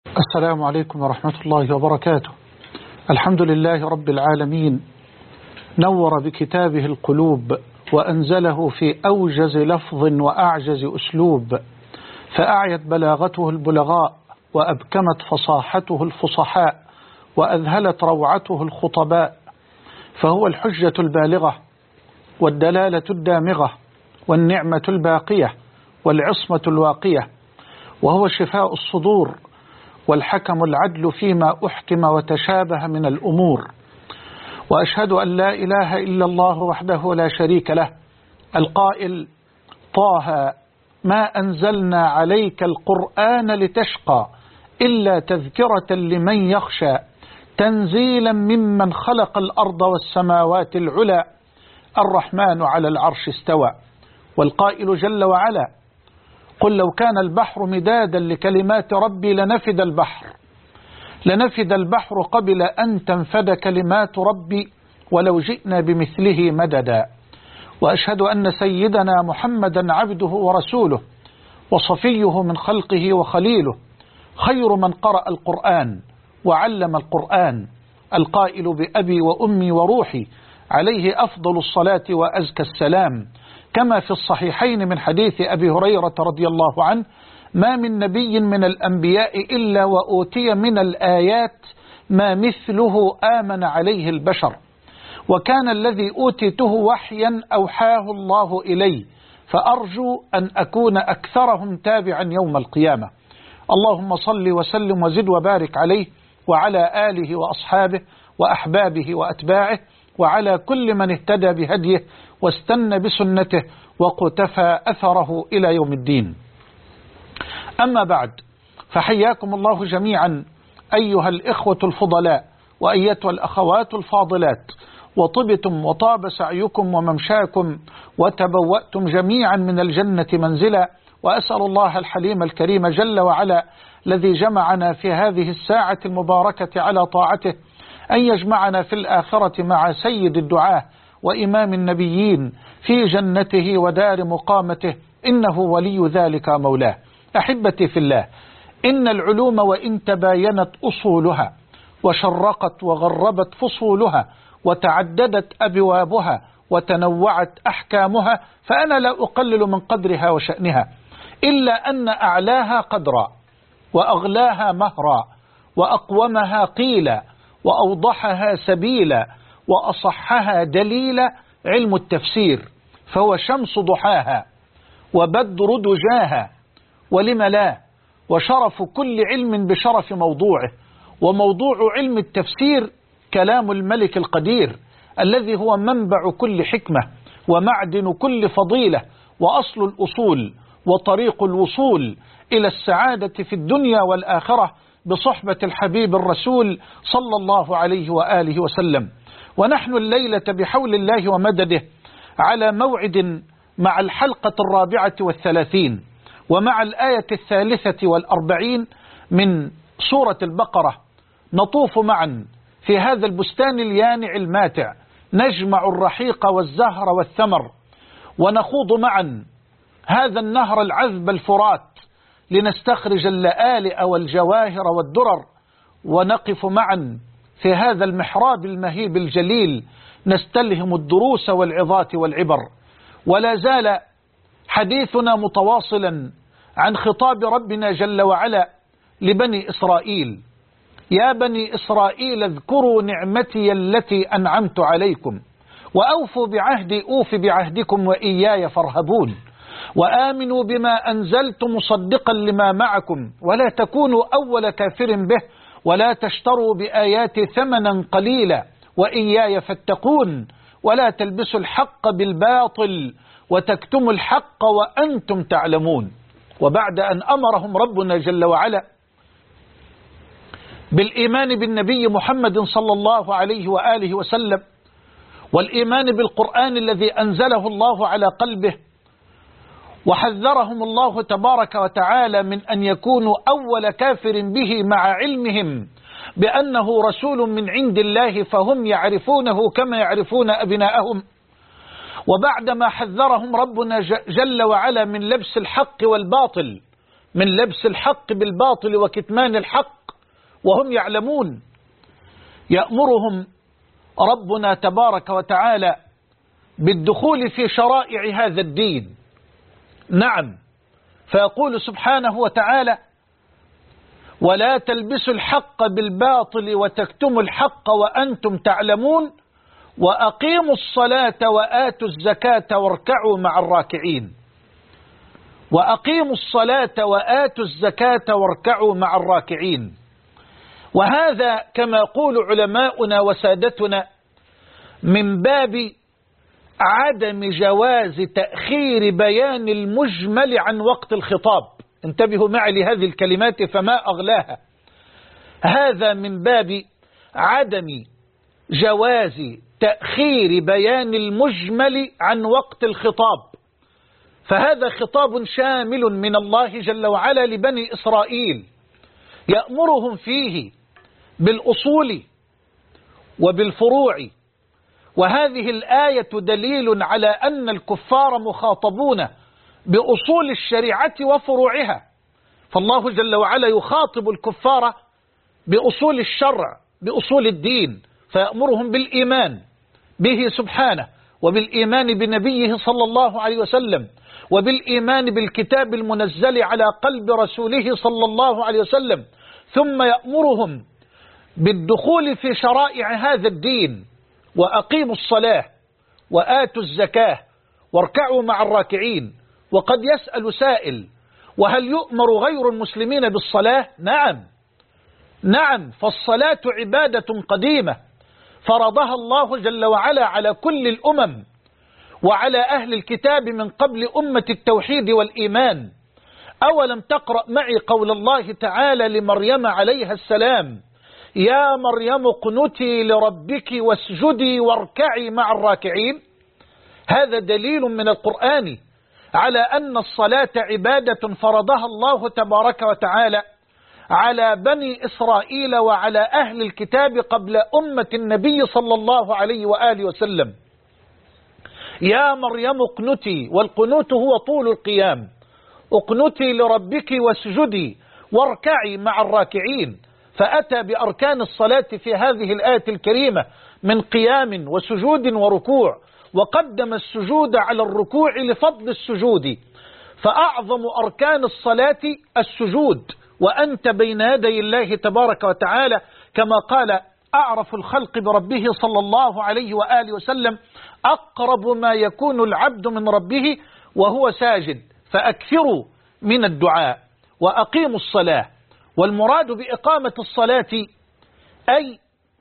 السلام عليكم ورحمة الله وبركاته. الحمد لله رب العالمين، نور بكتابه القلوب وأنزله في أوجز لفظ وأعجز أسلوب، فأعيت بلاغته البلغاء وأبكمت فصاحته الفصحاء وأذهلت روعته الخطباء، فهو الحجة البالغة والدلالة الدامغة والنعمة الباقية والعصمة الواقية، وهو شفاء الصدور والحكم العدل فيما أحكم وتشابه من الأمور. وأشهد أن لا إله إلا الله وحده لا شريك له القائل: طه ما أنزلنا عليك القرآن لتشقى إلا تذكرة لمن يخشى تنزيلا ممن خلق الأرض والسماوات العلى الرحمن على العرش استوى. والقائل جل وعلا: قل لو كان البحر مدادا لكلمات ربي لنفد البحر قبل أن تنفد كلمات ربي ولو جئنا بمثله مددا. وأشهد أن سيدنا محمدا عبده ورسوله وصفيه من خلقه وخليله، خير من قرأ القرآن وعلم القرآن، القائل بأبي وأمي وروحي عليه أفضل الصلاة وأزكى السلام، كما في الصحيحين من حديث أبي هريرة رضي الله عنه: ما من نبي من الأنبياء إلا وأوتي من الآيات ما مثله آمن عليه البشر، وكان الذي أوتيته وحيا أوحاه الله إلي، فأرجو أن أكون أكثرهم تابعا يوم القيامة. اللهم صل وسلم وزد وبارك عليه وعلى آله وأصحابه وأحبابه وأتباعه وعلى كل من اهتدى بهديه واستنى بسنته وقتفى أثره إلى يوم الدين. أما بعد، فحياكم الله جميعا أيها الإخوة الفضلاء وأيتها الأخوات الفاضلات، وطبتم وطاب سعيكم وممشاكم وتبوأتم جميعا من الجنة منزلا. وأسأل الله الحليم الكريم جل وعلا الذي جمعنا في هذه الساعة المباركة على طاعته أن يجمعنا في الآخرة مع سيد الدعاة وإمام النبيين في جنته ودار مقامته، إنه ولي ذلك مولاه. أحبتي في الله، إن العلوم وإن تباينت أصولها وشرقت وغربت فصولها وتعددت أبوابها وتنوعت أحكامها، فأنا لا أقلل من قدرها وشأنها، إلا أن أعلاها قدرا وأغلاها مهرا وأقومها قيلا وأوضحها سبيلا وأصحها دليلا علم التفسير، فهو شمس ضحاها وبدر دجاها، ولم لا، وشرف كل علم بشرف موضوعه. وموضوع علم التفسير كلام الملك القدير الذي هو منبع كل حكمة ومعدن كل فضيلة وأصل الأصول وطريق الوصول إلى السعادة في الدنيا والآخرة بصحبة الحبيب الرسول صلى الله عليه وآله وسلم. ونحن الليلة بحول الله ومدده على موعد مع الحلقة 34 ومع الآية 43 من سورة البقرة، نطوف معا في هذا البستان اليانع الماتع، نجمع الرحيق والزهر والثمر، ونخوض معا هذا النهر العذب الفرات لنستخرج اللآلئ والجواهر والدرر، ونقف معا في هذا المحراب المهيب الجليل نستلهم الدروس والعظات والعبر. ولا زال حديثنا متواصلا عن خطاب ربنا جل وعلا لبني إسرائيل: يا بني إسرائيل اذكروا نعمتي التي أنعمت عليكم وأوفوا بعهدي أوف بعهدكم وإياي فارهبون وآمنوا بما أنزلت مصدقا لما معكم ولا تكونوا أول كافر به ولا تشتروا بآياتي ثمنا قليلا وإياي فاتقون ولا تلبسوا الحق بالباطل وتكتموا الحق وأنتم تعلمون. وبعد أن أمرهم ربنا جل وعلا بالإيمان بالنبي محمد صلى الله عليه وآله وسلم والإيمان بالقرآن الذي أنزله الله على قلبه، وحذرهم الله تبارك وتعالى من أن يكونوا أول كافر به مع علمهم بأنه رسول من عند الله فهم يعرفونه كما يعرفون أبناءهم، وبعدما حذرهم ربنا جل وعلا من لبس الحق والباطل، من لبس الحق بالباطل وكتمان الحق، وهم يعلمون. يأمرهم ربنا تبارك وتعالى بالدخول في شرائع هذا الدين. نعم، فيقول سبحانه وتعالى: ولا تلبسوا الحق بالباطل وتكتموا الحق وأنتم تعلمون وأقيموا الصلاة وآتوا الزكاة واركعوا مع الراكعين. وأقيموا الصلاة وآتوا الزكاة واركعوا مع الراكعين. وهذا كما يقول علماؤنا وسادتنا من باب عدم جواز تأخير بيان المجمل عن وقت الخطاب. انتبهوا معي لهذه الكلمات فما أغلاها. هذا من باب عدم جواز تأخير بيان المجمل عن وقت الخطاب، فهذا خطاب شامل من الله جل وعلا لبني إسرائيل، يأمرهم فيه بالأصول وبالفروع. وهذه الآية دليل على أن الكفار مخاطبون بأصول الشريعة وفروعها، فالله جل وعلا يخاطب الكفار بأصول الشرع، بأصول الدين، فيأمرهم بالإيمان به سبحانه، وبالإيمان بنبيه صلى الله عليه وسلم، وبالإيمان بالكتاب المنزل على قلب رسوله صلى الله عليه وسلم، ثم يأمرهم بالدخول في شرائع هذا الدين. وأقيموا الصلاة وآتوا الزكاة واركعوا مع الراكعين. وقد يسأل سائل: وهل يؤمر غير المسلمين بالصلاة؟ نعم، فالصلاة عبادة قديمة فرضها الله جل وعلا على كل الأمم وعلى أهل الكتاب من قبل أمة التوحيد والإيمان. أولم تقرأ معي قول الله تعالى لمريم عليها السلام: يا مريم اقنتي لربك واسجدي واركعي مع الراكعين؟ هذا دليل من القرآن على أن الصلاة عبادة فرضها الله تبارك وتعالى على بني إسرائيل وعلى أهل الكتاب قبل أمة النبي صلى الله عليه وآله وسلم. يا مريم اقنتي، والقنوت هو طول القيام، اقنتي لربك واسجدي واركعي مع الراكعين. فأتى بأركان الصلاة في هذه الآية الكريمة من قيام وسجود وركوع، وقدم السجود على الركوع لفضل السجود، فأعظم أركان الصلاة السجود، وأنت بين يدي الله تبارك وتعالى، كما قال أعرف الخلق بربه صلى الله عليه وآله وسلم: أقرب ما يكون العبد من ربه وهو ساجد، فأكثروا من الدعاء. وأقيموا الصلاة، والمراد بإقامة الصلاة أي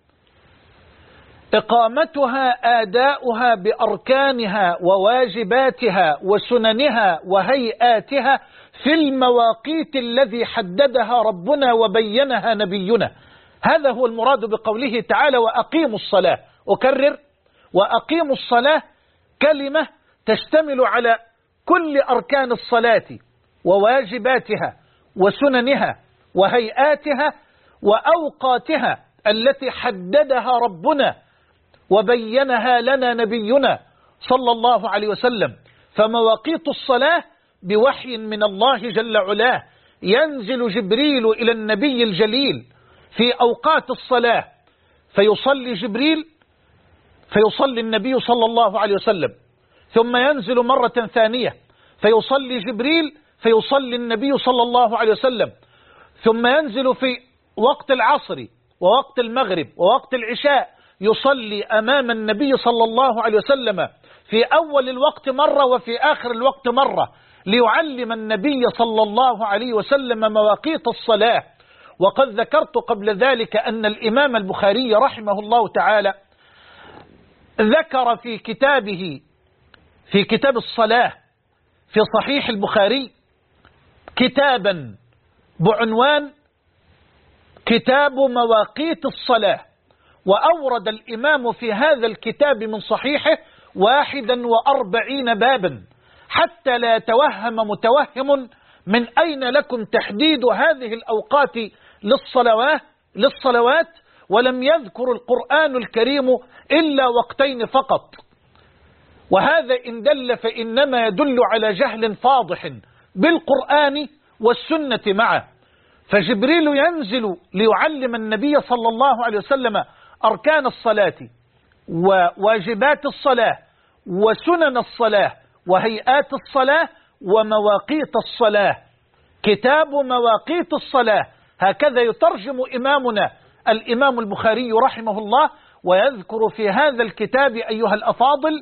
إقامتها آداؤها بأركانها وواجباتها وسننها وهيئاتها في المواقيت الذي حددها ربنا وبينها نبينا. هذا هو المراد بقوله تعالى: وأقيموا الصلاة. أكرر: وأقيموا الصلاة كلمة تشتمل على كل أركان الصلاة وواجباتها وسننها وهيئاتها وأوقاتها التي حددها ربنا وبينها لنا نبينا صلى الله عليه وسلم. فمواقيت الصلاة بوحي من الله جل علاه ينزل جبريل إلى النبي الجليل في أوقات الصلاة، فيصلي جبريل، فيصلي النبي صلى الله عليه وسلم، ثم ينزل مرة ثانية فيصلي جبريل، فيصلي النبي صلى الله عليه وسلم، ثم ينزل في وقت العصر ووقت المغرب ووقت العشاء، يصلي أمام النبي صلى الله عليه وسلم في أول الوقت مرة وفي آخر الوقت مرة، ليعلم النبي صلى الله عليه وسلم مواقيت الصلاة. وقد ذكرت قبل ذلك أن الإمام البخاري رحمه الله تعالى ذكر في كتابه، في كتاب الصلاة في صحيح البخاري، كتابا بعنوان كتاب مواقيت الصلاة، وأورد الإمام في هذا الكتاب من صحيحه 41 بابا، حتى لا يتوهم متوهم من أين لكم تحديد هذه الأوقات للصلوات، ولم يذكر القرآن الكريم إلا وقتين فقط. وهذا إن دل فإنما يدل على جهل فاضح بالقرآن والسنة معه، فجبريل ينزل ليعلم النبي صلى الله عليه وسلم أركان الصلاة وواجبات الصلاة وسنن الصلاة وهيئات الصلاة ومواقيت الصلاة. كتاب مواقيت الصلاة، هكذا يترجم إمامنا الإمام البخاري رحمه الله، ويذكر في هذا الكتاب أيها الأفاضل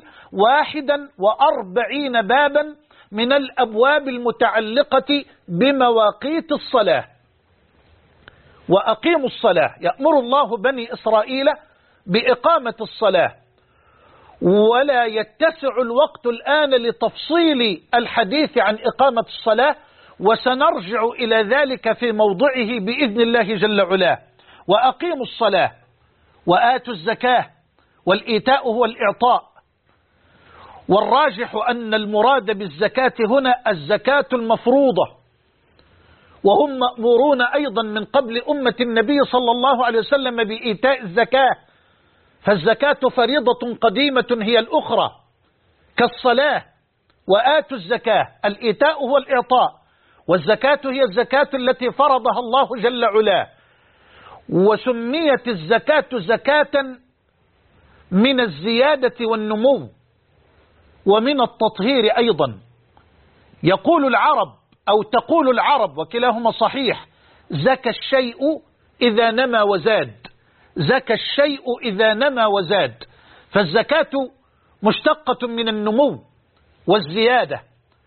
41 بابا من الأبواب المتعلقة بمواقيت الصلاة. وأقيموا الصلاة، يأمر الله بني إسرائيل بإقامة الصلاة، ولا يتسع الوقت الآن لتفصيل الحديث عن إقامة الصلاة، وسنرجع إلى ذلك في موضعه بإذن الله جل وعلا. وأقيموا الصلاة وآتوا الزكاة، والإيتاء هو الإعطاء، والراجح أن المراد بالزكاة هنا الزكاة المفروضة، وهم مأمورون أيضا من قبل أمة النبي صلى الله عليه وسلم بإيتاء الزكاة، فالزكاة فريضة قديمة هي الأخرى كالصلاة. وآتوا الزكاة، الإيتاء هو الإعطاء، والزكاة هي الزكاة التي فرضها الله جل وعلا. وسميت الزكاة زكاة من الزيادة والنمو ومن التطهير أيضا. يقول العرب أو تقول العرب، وكلاهما صحيح: زكى الشيء إذا نمى وزاد، زكى الشيء إذا نمى وزاد. فالزكاة مشتقة من النمو والزيادة.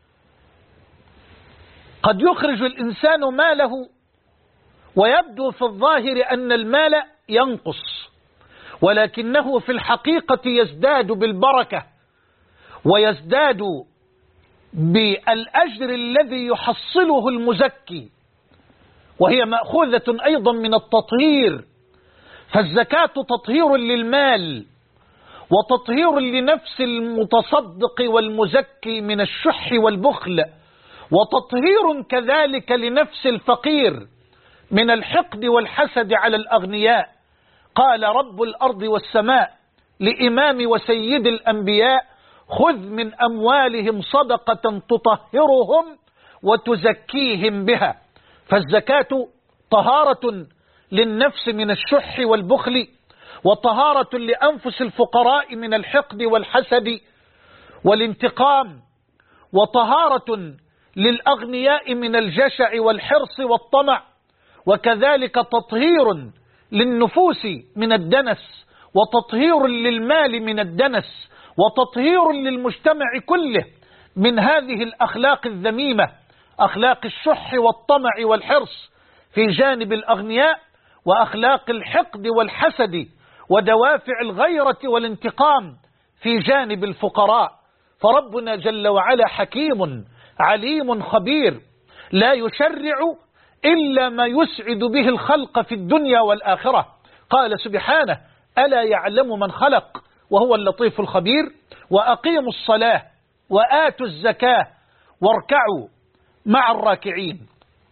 قد يخرج الإنسان ماله ويبدو في الظاهر أن المال ينقص، ولكنه في الحقيقة يزداد بالبركة ويزداد بالأجر الذي يحصله المزكي، وهي مأخوذة أيضا من التطهير. فالزكاة تطهير للمال وتطهير لنفس المتصدق والمزكي من الشح والبخل، وتطهير كذلك لنفس الفقير من الحقد والحسد على الأغنياء. قال رب الأرض والسماء لإمام وسيد الأنبياء: خذ من أموالهم صدقة تطهرهم وتزكيهم بها. فالزكاة طهارة للنفس من الشح والبخل، وطهارة لأنفس الفقراء من الحقد والحسد والانتقام، وطهارة للأغنياء من الجشع والحرص والطمع، وكذلك تطهير للنفوس من الدنس، وتطهير للمال من الدنس، وتطهير للمجتمع كله من هذه الأخلاق الذميمة، أخلاق الشح والطمع والحرص في جانب الأغنياء، وأخلاق الحقد والحسد ودوافع الغيرة والانتقام في جانب الفقراء. فربنا جل وعلا حكيم عليم خبير، لا يشرع إلا ما يسعد به الخلق في الدنيا والآخرة. قال سبحانه: ألا يعلم من خلق وهو اللطيف الخبير. وأقيموا الصلاة وآتوا الزكاة واركعوا مع الراكعين.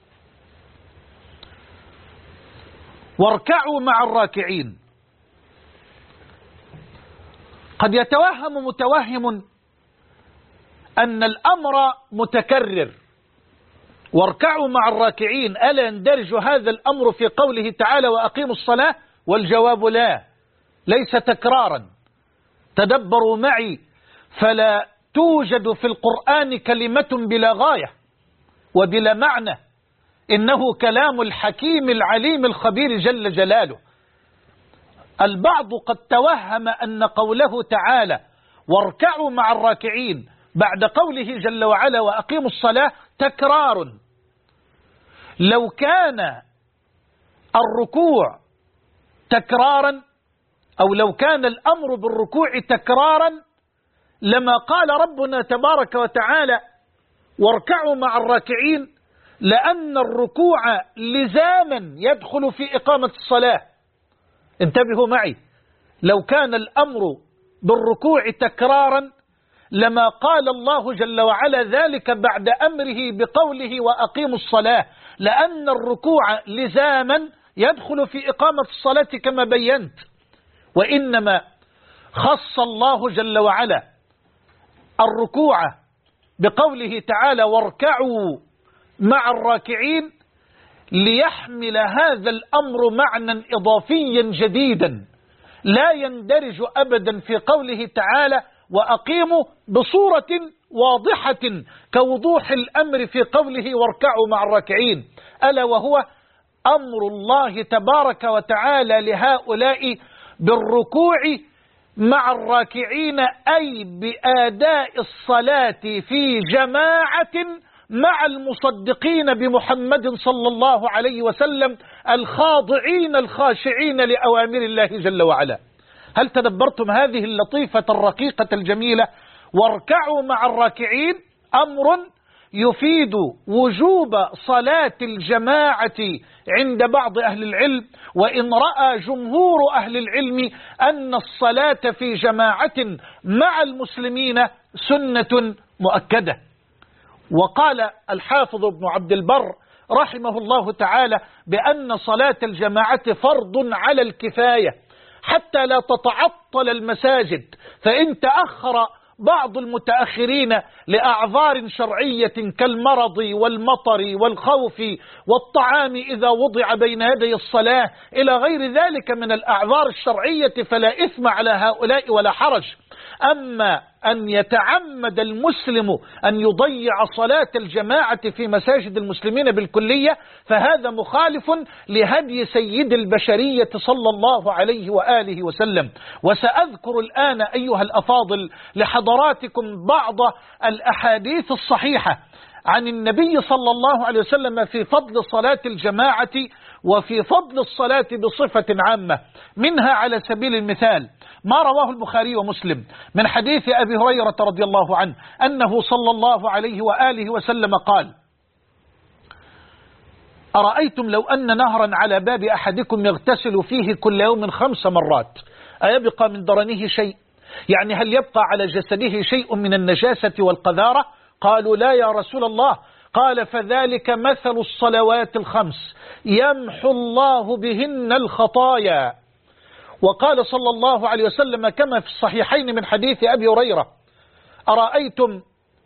واركعوا مع الراكعين. قد يتوهم متوهم أن الأمر متكرر، واركعوا مع الراكعين، ألا يندرج هذا الأمر في قوله تعالى: وأقيموا الصلاة؟ والجواب لا، ليس تكرارا. تدبروا معي، فلا توجد في القرآن كلمة بلا غاية وبلا معنى، إنه كلام الحكيم العليم الخبير جل جلاله. البعض قد توهم أن قوله تعالى واركعوا مع الراكعين بعد قوله جل وعلا وأقيموا الصلاة تكرار. لو كان الركوع تكرارا، أو لو كان الأمر بالركوع تكرارا، لما قال ربنا تبارك وتعالى واركعوا مع الراكعين، لأن الركوع لزاما يدخل في إقامة الصلاة. انتبهوا معي، لو كان الأمر بالركوع تكرارا لما قال الله جل وعلا ذلك بعد أمره بقوله وأقيموا الصلاة، لأن الركوع لزاما يدخل في إقامة الصلاة كما بينت. وإنما خص الله جل وعلا الركوع بقوله تعالى واركعوا مع الراكعين ليحمل هذا الأمر معنى إضافيا جديدا لا يندرج أبدا في قوله تعالى وأقيموا بصورة واضحة كوضوح الأمر في قوله واركعوا مع الراكعين، ألا وهو أمر الله تبارك وتعالى لهؤلاء بالركوع مع الراكعين، أي بأداء الصلاة في جماعة مع المصدقين بمحمد صلى الله عليه وسلم الخاضعين الخاشعين لأوامر الله جل وعلا. هل تدبرتم هذه اللطيفة الرقيقة الجميلة؟ واركعوا مع الراكعين أمر يفيد وجوب صلاة الجماعة عند بعض أهل العلم، وإن رأى جمهور أهل العلم أن الصلاة في جماعة مع المسلمين سنة مؤكدة. وقال الحافظ ابن عبد البر رحمه الله تعالى بأن صلاة الجماعة فرض على الكفاية حتى لا تتعطل المساجد، فإن تأخر بعض المتأخرين لأعذار شرعية كالمرض والمطر والخوف والطعام إذا وضع بين يدي الصلاة إلى غير ذلك من الأعذار الشرعية فلا إثم على هؤلاء ولا حرج. أما أن يتعمد المسلم أن يضيع صلاة الجماعة في مساجد المسلمين بالكلية فهذا مخالف لهدي سيد البشرية صلى الله عليه وآله وسلم. وسأذكر الآن أيها الأفاضل لحضراتكم بعض الأحاديث الصحيحة عن النبي صلى الله عليه وسلم في فضل صلاة الجماعة وفي فضل الصلاة بصفة عامة. منها على سبيل المثال ما رواه البخاري ومسلم من حديث أبي هريرة رضي الله عنه أنه صلى الله عليه وآله وسلم قال: أرأيتم لو أن نهرا على باب أحدكم يغتسل فيه كل يوم 5 مرات أيبقى من درنه شيء؟ يعني هل يبقى على جسده شيء من النجاسة والقذارة؟ قالوا لا يا رسول الله. قال: فذلك مثل الصلوات 5 يمحو الله بهن الخطايا. وقال صلى الله عليه وسلم كما في الصحيحين من حديث أبي هريرة: أرأيتم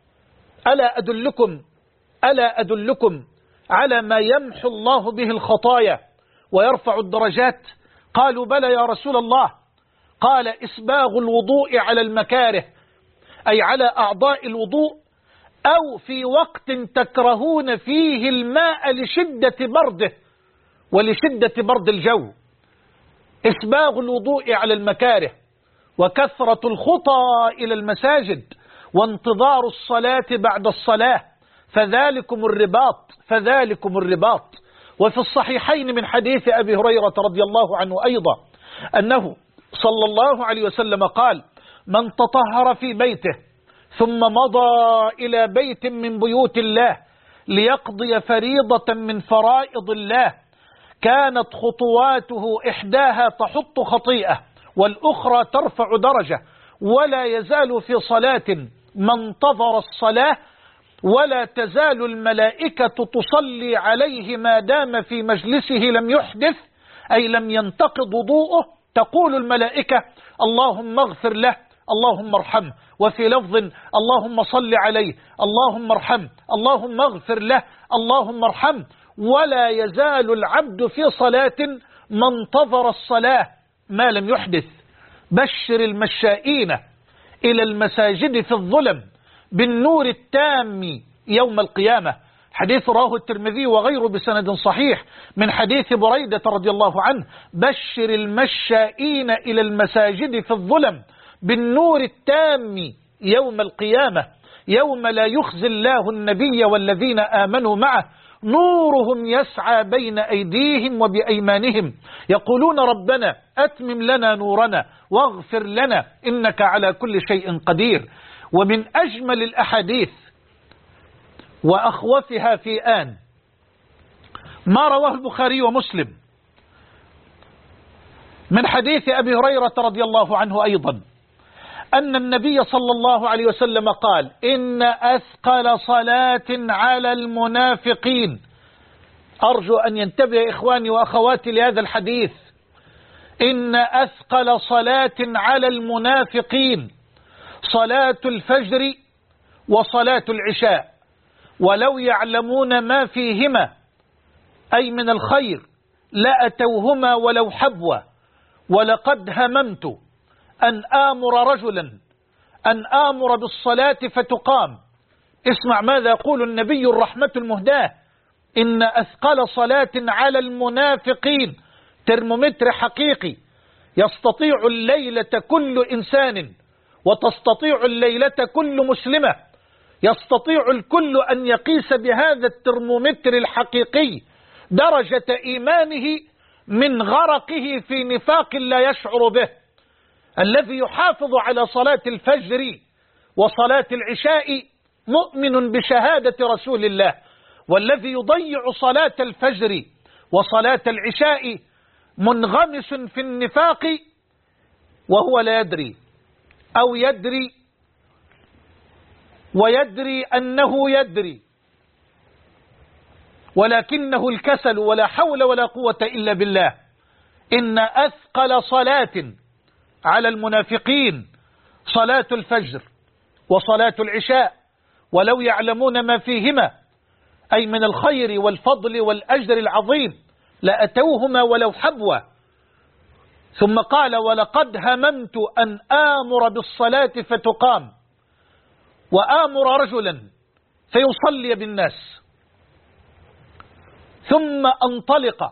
ألا أدلكم على ما يمحو الله به الخطايا ويرفع الدرجات؟ قالوا بلى يا رسول الله. قال: إسباغ الوضوء على المكاره، أي على أعضاء الوضوء، أو في وقت تكرهون فيه الماء لشدة برده ولشدة برد الجو. إسباغ الوضوء على المكاره، وكثرة الخطى إلى المساجد، وانتظار الصلاة بعد الصلاة، فذلكم الرباط. وفي الصحيحين من حديث أبي هريرة رضي الله عنه أيضا أنه صلى الله عليه وسلم قال: من تطهر في بيته ثم مضى إلى بيت من بيوت الله ليقضي فريضة من فرائض الله كانت خطواته إحداها تحط خطيئة والأخرى ترفع درجة، ولا يزال في صلاة ما انتظر الصلاة، ولا تزال الملائكة تصلي عليه ما دام في مجلسه لم يحدث، أي لم ينتقض وضوءه. تقول الملائكة: اللهم اغفر له، اللهم ارحمه. وفي لفظ: اللهم صل عليه، اللهم ارحمه، اللهم اغفر له، اللهم ارحمه. ولا يزال العبد في صلاة ما انتظر الصلاة ما لم يحدث. بشر المشائين إلى المساجد في الظلم بالنور التام يوم القيامة. حديث رواه الترمذي وغيره بسند صحيح من حديث بريدة رضي الله عنه: بشر المشائين إلى المساجد في الظلم بالنور التام يوم القيامة، يوم لا يخزي الله النبي والذين آمنوا معه نورهم يسعى بين أيديهم وبأيمانهم يقولون ربنا أتمم لنا نورنا واغفر لنا إنك على كل شيء قدير. ومن أجمل الأحاديث وأخوفها في آن ما رواه البخاري ومسلم من حديث أبي هريرة رضي الله عنه أيضا أن النبي صلى الله عليه وسلم قال: إن أثقل صلاة على المنافقين. أرجو أن ينتبه إخواني وأخواتي لهذا الحديث. إن أثقل صلاة على المنافقين صلاة الفجر وصلاة العشاء، ولو يعلمون ما فيهما، أي من الخير لأتوهما ولو حبوا، ولقد هممت أن آمر رجلا أن آمر بالصلاة فتقام. اسمع ماذا يقول النبي الرحمة المهداة: إن أثقل صلاة على المنافقين، ترمومتر حقيقي، يستطيع الليلة كل إنسان، وتستطيع الليلة كل مسلمة، يستطيع الكل أن يقيس بهذا الترمومتر الحقيقي درجة إيمانه من غرقه في نفاق لا يشعر به. الذي يحافظ على صلاة الفجر وصلاة العشاء مؤمن بشهادة رسول الله، والذي يضيع صلاة الفجر وصلاة العشاء منغمس في النفاق وهو لا يدري، أو يدري ويدري أنه يدري، ولكنه الكسل، ولا حول ولا قوة إلا بالله. إن أثقل صلاة على المنافقين صلاة الفجر وصلاة العشاء، ولو يعلمون ما فيهما أي من الخير والفضل والأجر العظيم لأتوهما ولو حبوا. ثم قال: ولقد هممت أن آمر بالصلاة فتقام، وآمر رجلا فيصلي بالناس، ثم أنطلق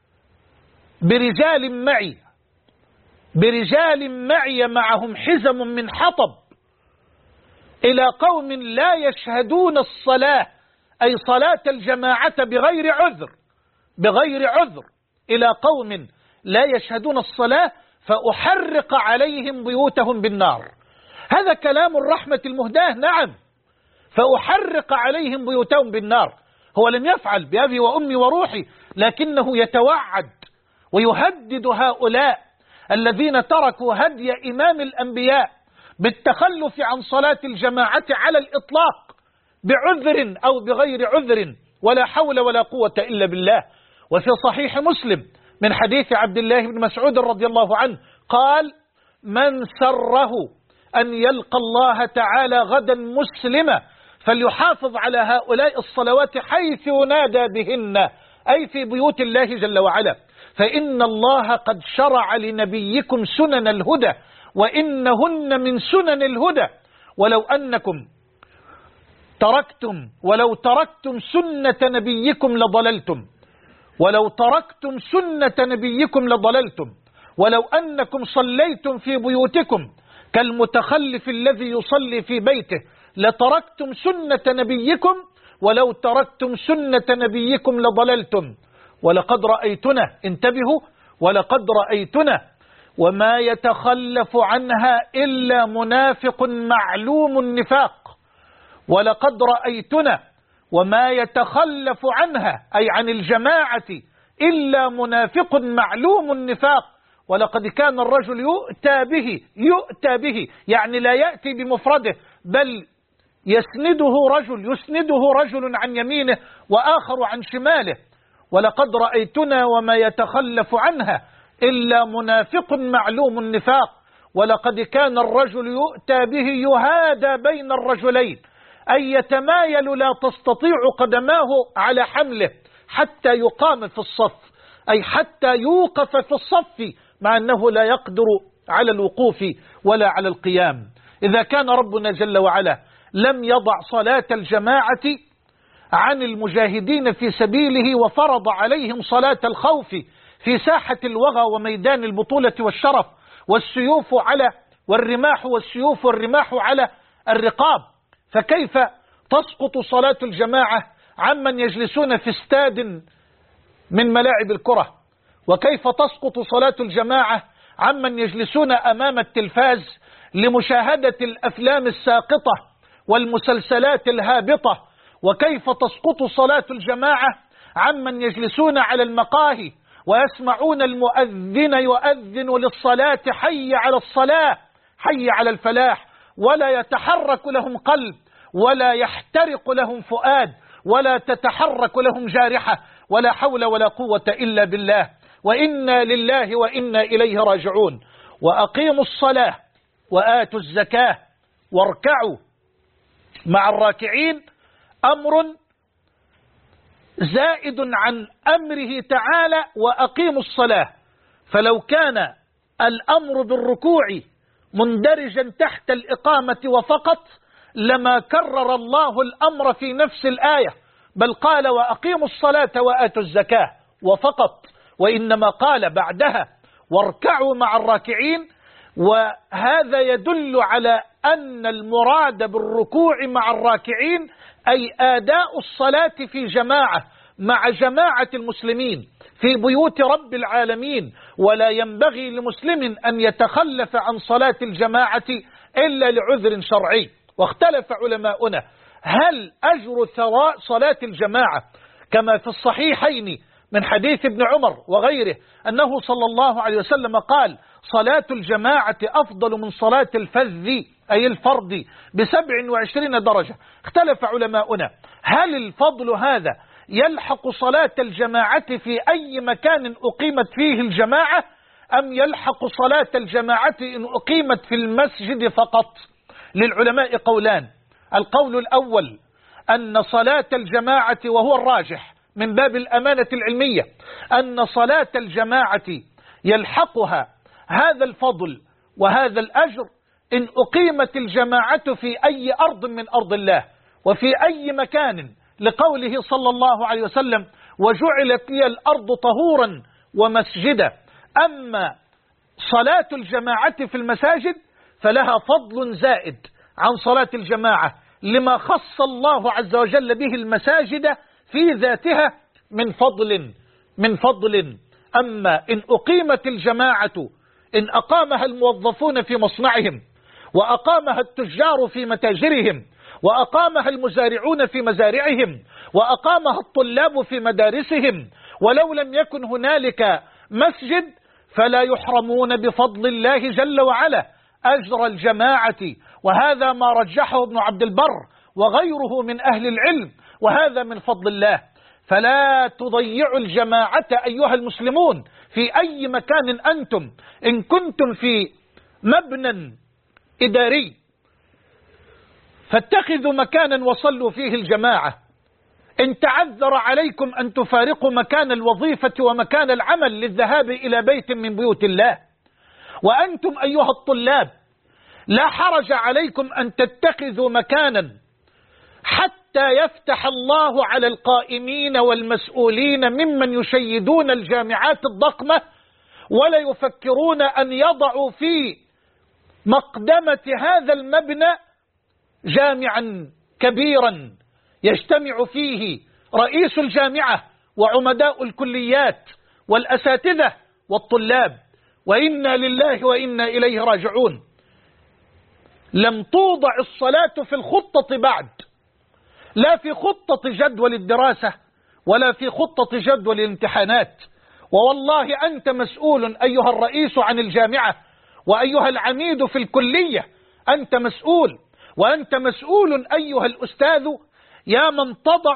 برجال معي معهم حزم من حطب إلى قوم لا يشهدون الصلاة، أي صلاة الجماعة بغير عذر، إلى قوم لا يشهدون الصلاة فأحرق عليهم بيوتهم بالنار. هذا كلام الرحمة المهداة، نعم، فأحرق عليهم بيوتهم بالنار. هو لم يفعل بأبي وأمي وروحي، لكنه يتوعد ويهدد هؤلاء الذين تركوا هدي إمام الأنبياء بالتخلف عن صلاة الجماعة على الإطلاق بعذر أو بغير عذر، ولا حول ولا قوة إلا بالله. وفي صحيح مسلم من حديث عبد الله بن مسعود رضي الله عنه قال: من سره أن يلقى الله تعالى غدا مسلما فليحافظ على هؤلاء الصلوات حيث ينادى بهن، أي في بيوت الله جل وعلا، فإن الله قد شرع لنبيكم سنن الهدى، وإنهن من سنن الهدى، ولو تركتم سنة نبيكم لضللتم، ولو أنكم صليتم في بيوتكم كالمتخلف الذي يصلي في بيته لتركتم سنة نبيكم، ولو تركتم سنة نبيكم لضللتم. ولقد رأيتنا، انتبهوا، ولقد رأيتنا وما يتخلف عنها إلا منافق معلوم النفاق. ولقد رأيتنا وما يتخلف عنها أي عن الجماعة إلا منافق معلوم النفاق. ولقد كان الرجل يؤتى به يعني لا يأتي بمفرده، بل يسنده رجل عن يمينه وآخر عن شماله. ولقد رأيتنا وما يتخلف عنها إلا منافق معلوم النفاق. ولقد كان الرجل يؤتى به يهادى بين الرجلين، أي يتمايل لا تستطيع قدماه على حمله حتى يقام في الصف، أي حتى يوقف في الصف، مع أنه لا يقدر على الوقوف ولا على القيام. إذا كان ربنا جل وعلا لم يضع صلاة الجماعة عن المجاهدين في سبيله وفرض عليهم صلاة الخوف في ساحة الوغى وميدان البطولة والشرف والسيوف والرماح على الرقاب، فكيف تسقط صلاة الجماعة عمن يجلسون في استاد من ملاعب الكرة؟ وكيف تسقط صلاة الجماعة عمن يجلسون أمام التلفاز لمشاهدة الأفلام الساقطة والمسلسلات الهابطة؟ وكيف تسقط صلاة الجماعة عمن يجلسون على المقاهي ويسمعون المؤذن يؤذن للصلاة حي على الصلاة حي على الفلاح، ولا يتحرك لهم قلب ولا يحترق لهم فؤاد ولا تتحرك لهم جارحة، ولا حول ولا قوة إلا بالله، وإنا لله وإنا إليه راجعون. وأقيموا الصلاة وآتوا الزكاة واركعوا مع الراكعين، أمر زائد عن أمره تعالى وأقيموا الصلاة. فلو كان الأمر بالركوع مندرجا تحت الإقامة وفقط لما كرر الله الأمر في نفس الآية، بل قال وأقيموا الصلاة وآتوا الزكاة وفقط، وإنما قال بعدها واركعوا مع الراكعين. وهذا يدل على أن المراد بالركوع مع الراكعين أي آداء الصلاة في جماعة مع جماعة المسلمين في بيوت رب العالمين، ولا ينبغي لمسلم أن يتخلف عن صلاة الجماعة إلا لعذر شرعي. واختلف علماؤنا هل أجر ثواب صلاة الجماعة كما في الصحيحين من حديث ابن عمر وغيره أنه صلى الله عليه وسلم قال صلاة الجماعة أفضل من صلاة الفذ أي الفرد ب27 درجة. اختلف علماؤنا هل الفضل هذا يلحق صلاة الجماعة في أي مكان أقيمت فيه الجماعة أم يلحق صلاة الجماعة إن أقيمت في المسجد فقط؟ للعلماء قولان. القول الأول أن صلاة الجماعة، وهو الراجح من باب الأمانة العلمية، أن صلاة الجماعة يلحقها هذا الفضل وهذا الأجر إن أقيمت الجماعة في أي أرض من أرض الله وفي أي مكان، لقوله صلى الله عليه وسلم وجعلت لي الأرض طهورا ومسجدا. أما صلاة الجماعة في المساجد فلها فضل زائد عن صلاة الجماعة لما خص الله عز وجل به المساجد في ذاتها من فضل. أما إن أقيمت الجماعة، إن أقامها الموظفون في مصنعهم، وأقامها التجار في متاجرهم، وأقامها المزارعون في مزارعهم، وأقامها الطلاب في مدارسهم، ولو لم يكن هنالك مسجد فلا يحرمون بفضل الله جل وعلا أجر الجماعة. وهذا ما رجحه ابن عبد البر وغيره من أهل العلم، وهذا من فضل الله. فلا تضيعوا الجماعة أيها المسلمون في أي مكان أنتم. إن كنتم في مبنى إداري فاتخذوا مكانا وصلوا فيه الجماعة. إن تعذر عليكم أن تفارقوا مكان الوظيفة ومكان العمل للذهاب إلى بيت من بيوت الله، وأنتم أيها الطلاب لا حرج عليكم أن تتخذوا مكانا حتى يفتح الله على القائمين والمسؤولين ممن يشيدون الجامعات الضخمة ولا يفكرون أن يضعوا في مقدمة هذا المبنى جامعا كبيرا يجتمع فيه رئيس الجامعة وعمداء الكليات والأساتذة والطلاب، وإنا لله وإنا إليه راجعون. لم توضع الصلاة في الخطة بعد، لا في خطة جدول الدراسة ولا في خطة جدول الامتحانات. ووالله أنت مسؤول أيها الرئيس عن الجامعة، وأيها العميد في الكلية أنت مسؤول، وأنت مسؤول أيها الأستاذ يا من تضع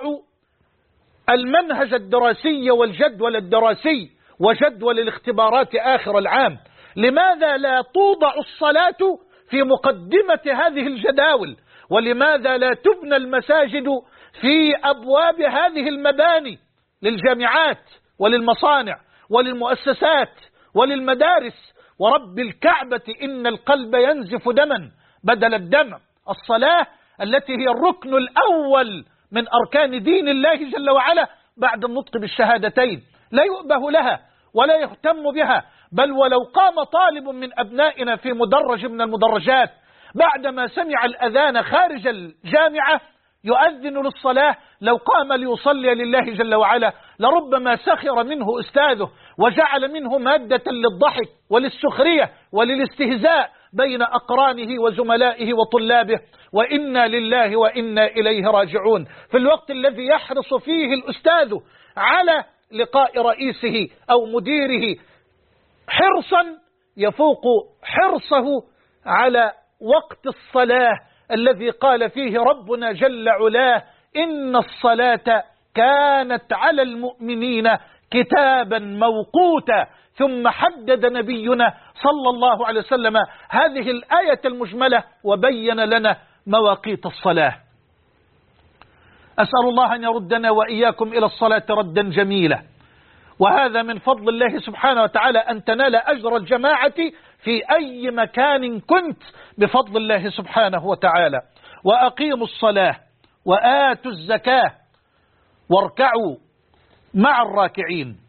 المنهج الدراسي والجدول الدراسي وجدول الاختبارات آخر العام. لماذا لا توضع الصلاة في مقدمة هذه الجداول؟ ولماذا لا تبنى المساجد في أبواب هذه المباني للجامعات وللمصانع وللمؤسسات وللمدارس؟ ورب الكعبة إن القلب ينزف دما بدل الدم. الصلاة التي هي الركن الأول من أركان دين الله جل وعلا بعد النطق بالشهادتين لا يؤبه لها ولا يهتم بها، بل ولو قام طالب من أبنائنا في مدرج من المدرجات بعدما سمع الأذان خارج الجامعة يؤذن للصلاة، لو قام ليصلي لله جل وعلا لربما سخر منه أستاذه وجعل منه مادة للضحك وللسخرية وللاستهزاء بين أقرانه وزملائه وطلابه. وإنا لله وإنا إليه راجعون. في الوقت الذي يحرص فيه الأستاذ على لقاء رئيسه أو مديره حرصا يفوق حرصه على وقت الصلاة الذي قال فيه ربنا جل علاه إن الصلاة كانت على المؤمنين كتابا موقوتا. ثم حدد نبينا صلى الله عليه وسلم هذه الآية المجملة وبين لنا مواقيت الصلاة. أسأل الله أن يردنا وإياكم إلى الصلاة ردا جميلا. وهذا من فضل الله سبحانه وتعالى أن تنال أجر الجماعة في أي مكان كنت بفضل الله سبحانه وتعالى. وأقيموا الصلاة وآتوا الزكاة واركعوا مع الراكعين.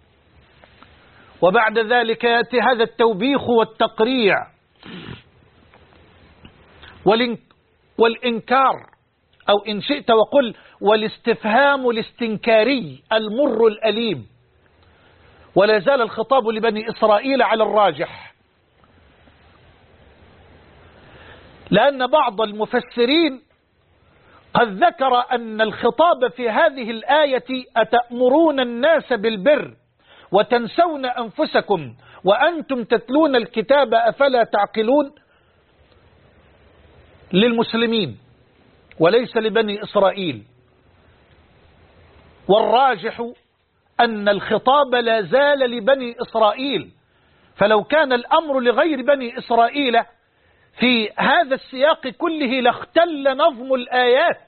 وبعد ذلك يأتي هذا التوبيخ والتقريع والإنكار، أو إن شئت وقل والاستفهام الاستنكاري المر الأليم. ولا زال الخطاب لبني إسرائيل على الراجح، لأن بعض المفسرين قد ذكر أن الخطاب في هذه الآية أتأمرون الناس بالبر وتنسون أنفسكم وأنتم تتلون الكتاب أفلا تعقلون للمسلمين وليس لبني إسرائيل. والراجح أن الخطاب لا زال لبني إسرائيل، فلو كان الأمر لغير بني إسرائيل في هذا السياق كله لاختل نظم الآيات،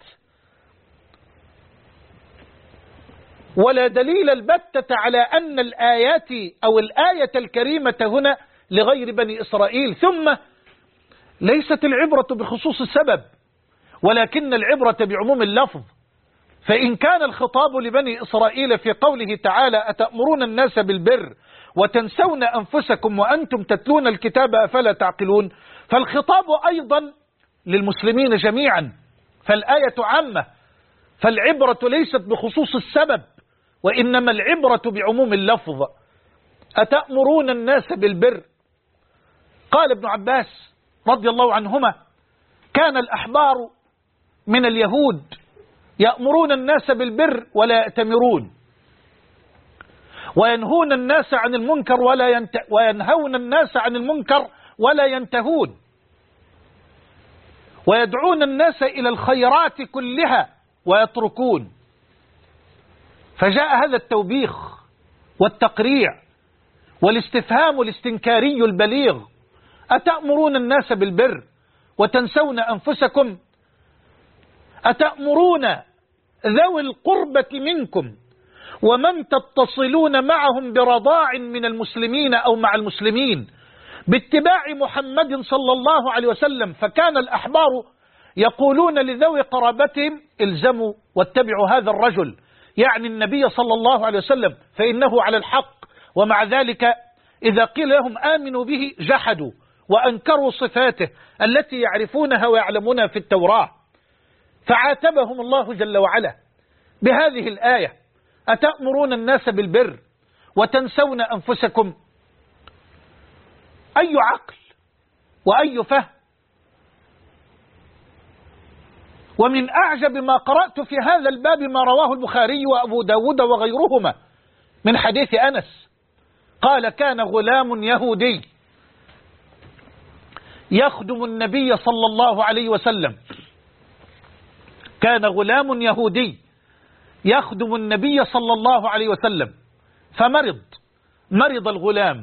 ولا دليل البتة على أن الآيات أو الآية الكريمة هنا لغير بني إسرائيل. ثم ليست العبرة بخصوص السبب ولكن العبرة بعموم اللفظ. فإن كان الخطاب لبني إسرائيل في قوله تعالى أتأمرون الناس بالبر وتنسون أنفسكم وأنتم تتلون الكتاب أفلا تعقلون، فالخطاب أيضا للمسلمين جميعا، فالآية عامة. فالعبرة ليست بخصوص السبب وإنما العبرة بعموم اللفظ. أتأمرون الناس بالبر. قال ابن عباس رضي الله عنهما كان الأحبار من اليهود يأمرون الناس بالبر ولا يأتمرون، وينهون الناس عن المنكر وينهون الناس عن المنكر ولا ينتهون، ويدعون الناس إلى الخيرات كلها ويتركون. فجاء هذا التوبيخ والتقريع والاستفهام الاستنكاري البليغ: أتأمرون الناس بالبر وتنسون أنفسكم؟ أتأمرون ذوي القربة منكم ومن تتصلون معهم برضاع من المسلمين أو مع المسلمين باتباع محمد صلى الله عليه وسلم؟ فكان الأحبار يقولون لذوي قرابتهم الزموا واتبعوا هذا الرجل، يعني النبي صلى الله عليه وسلم، فإنه على الحق. ومع ذلك إذا قيل لهم آمنوا به جحدوا وأنكروا صفاته التي يعرفونها ويعلمونها في التوراة. فعاتبهم الله جل وعلا بهذه الآية: أتأمرون الناس بالبر وتنسون أنفسكم؟ أي عقل وأي فهم! ومن أعجب ما قرأت في هذا الباب ما رواه البخاري وأبو داود وغيرهما من حديث أنس قال: كان غلام يهودي يخدم النبي صلى الله عليه وسلم. كان غلام يهودي يخدم النبي صلى الله عليه وسلم مرض الغلام،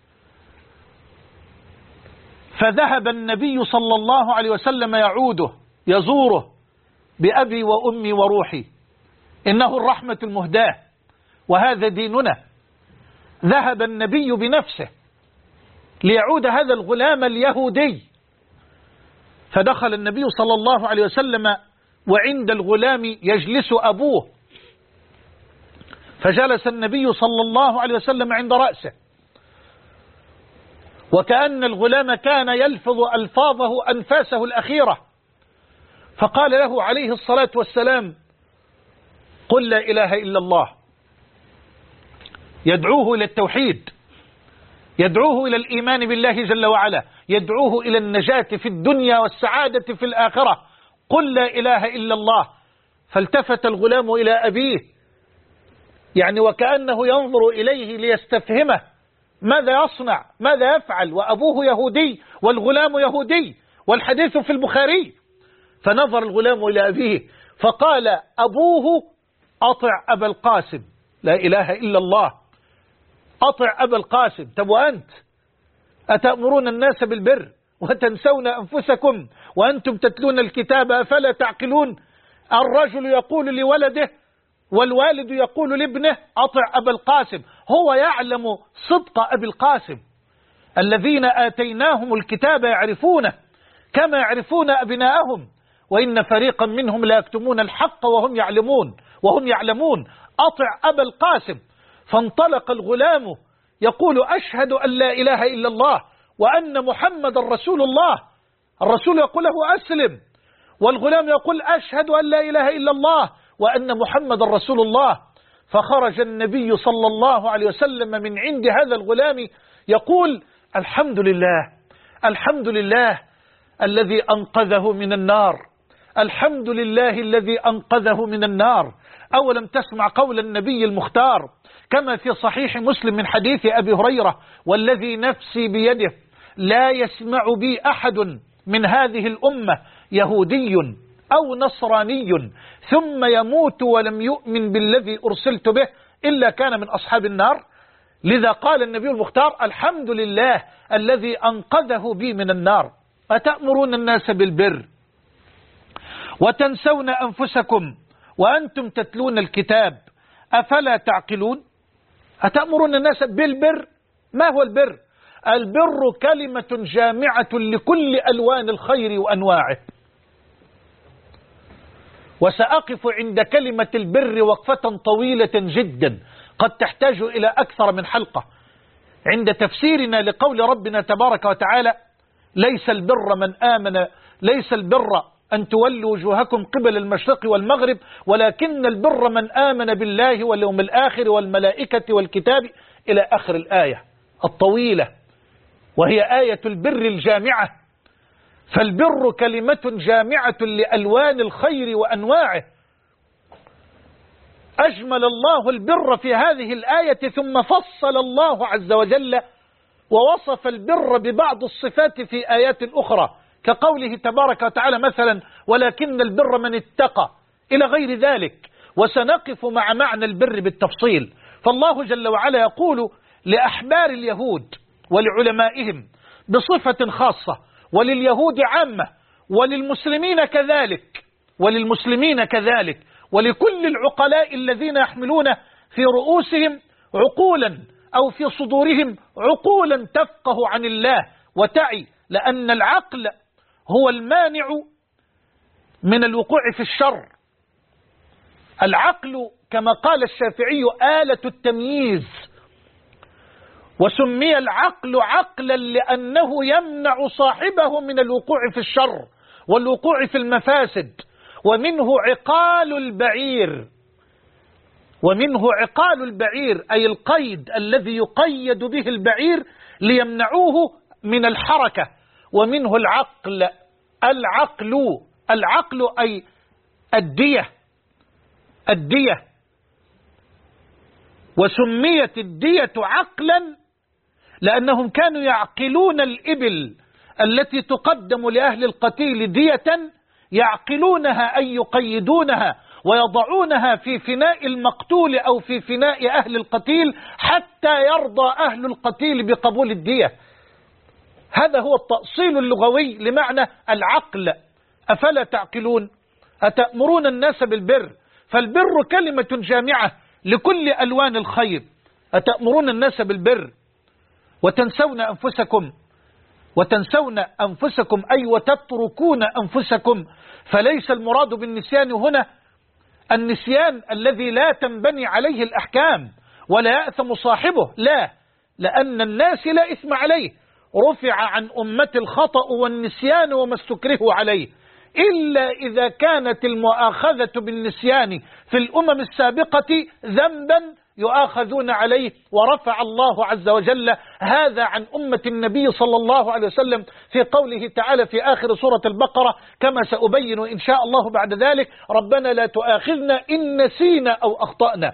فذهب النبي صلى الله عليه وسلم يعوده يزوره بأبي وأمي وروحي، إنه الرحمة المهداة وهذا ديننا. ذهب النبي بنفسه ليعود هذا الغلام اليهودي، فدخل النبي صلى الله عليه وسلم وعند الغلام يجلس أبوه، فجلس النبي صلى الله عليه وسلم عند رأسه، وكأن الغلام كان يلفظ ألفاظه أنفاسه الأخيرة، فقال له عليه الصلاة والسلام: قل لا إله إلا الله. يدعوه إلى التوحيد، يدعوه إلى الإيمان بالله جل وعلا، يدعوه إلى النجاة في الدنيا والسعادة في الآخرة. قل لا إله إلا الله. فالتفت الغلام إلى أبيه، يعني وكأنه ينظر إليه ليستفهمه ماذا يصنع، ماذا يفعل، وأبوه يهودي والغلام يهودي والحديث في البخاري. فنظر الغلام إلى أبيه فقال أبوه: أطع أبا القاسم. لا إله إلا الله، أطع أبا القاسم. طب وأنت أتأمرون الناس بالبر وتنسون أنفسكم وأنتم تتلون الكتاب أفلا تعقلون؟ الرجل يقول لولده والوالد يقول لابنه أطع أبا القاسم. هو يعلم صدق أبي القاسم. الذين آتيناهم الكتاب يعرفونه كما يعرفون أبناءهم وإن فريقا منهم لا يكتمون الحق وهم يعلمون أطع أبا القاسم. فانطلق الغلام يقول أشهد أن لا إله إلا الله وأن محمد رسول الله. الرسول يقول له أسلم، والغلام يقول أشهد أن لا إله إلا الله وأن محمد رسول الله. فخرج النبي صلى الله عليه وسلم من عند هذا الغلام يقول الحمد لله، الحمد لله الذي أنقذه من النار، الحمد لله الذي أنقذه من النار. أولم تسمع قول النبي المختار كما في صحيح مسلم من حديث أبي هريرة والذي نفسي بيده لا يسمع بي أحد من هذه الأمة يهودي أو نصراني ثم يموت ولم يؤمن بالذي أرسلت به إلا كان من أصحاب النار. لذا قال النبي المختار الحمد لله الذي أنقذه بي من النار. أتأمرون الناس بالبر وتنسون أنفسكم وأنتم تتلون الكتاب أفلا تعقلون؟ أتأمرون الناس بالبر. ما هو البر؟ البر كلمة جامعة لكل ألوان الخير وأنواعه. وسأقف عند كلمة البر وقفة طويلة جدا قد تحتاج إلى أكثر من حلقة عند تفسيرنا لقول ربنا تبارك وتعالى ليس البر أن تولوا وجوهكم قبل المشرق والمغرب ولكن البر من آمن بالله واليوم الآخر والملائكة والكتاب إلى آخر الآية الطويلة، وهي آية البر الجامعة. فالبر كلمة جامعة لألوان الخير وأنواعه. أجمل الله البر في هذه الآية ثم فصل الله عز وجل ووصف البر ببعض الصفات في آيات أخرى كقوله تبارك وتعالى مثلا ولكن البر من اتقى إلى غير ذلك. وسنقف مع معنى البر بالتفصيل. فالله جل وعلا يقول لأحبار اليهود ولعلمائهم بصفة خاصة ولليهود عامة وللمسلمين كذلك ولكل العقلاء الذين يحملون في رؤوسهم عقولا أو في صدورهم عقولا تفقه عن الله وتعي، لأن العقل هو المانع من الوقوع في الشر. العقل كما قال الشافعي آلة التمييز، وسمي العقل عقلا لأنه يمنع صاحبه من الوقوع في الشر والوقوع في المفاسد. ومنه عقال البعير أي القيد الذي يقيد به البعير ليمنعوه من الحركة. ومنه العقل أي الدية. وسميت الدية عقلا لأنهم كانوا يعقلون الإبل التي تقدم لأهل القتيل دية، يعقلونها أي يقيدونها ويضعونها في فناء المقتول أو في فناء أهل القتيل حتى يرضى أهل القتيل بقبول الدية. هذا هو التأصيل اللغوي لمعنى العقل. أفلا تعقلون؟ أتأمرون الناس بالبر. فالبر كلمة جامعة لكل ألوان الخير. أتأمرون الناس بالبر وتنسون أنفسكم أي وتتركون أنفسكم. فليس المراد بالنسيان هنا النسيان الذي لا تنبني عليه الأحكام ولا يأثم صاحبه، لا، لأن الناس لا إثم عليه. رفع عن أمة الخطأ والنسيان وما استكرهوا عليه، إلا إذا كانت المؤاخذة بالنسيان في الأمم السابقة ذنبا يؤاخذون عليه. ورفع الله عز وجل هذا عن أمة النبي صلى الله عليه وسلم في قوله تعالى في آخر سورة البقرة كما سأبين إن شاء الله بعد ذلك: ربنا لا تؤاخذنا إن نسينا أو أخطأنا.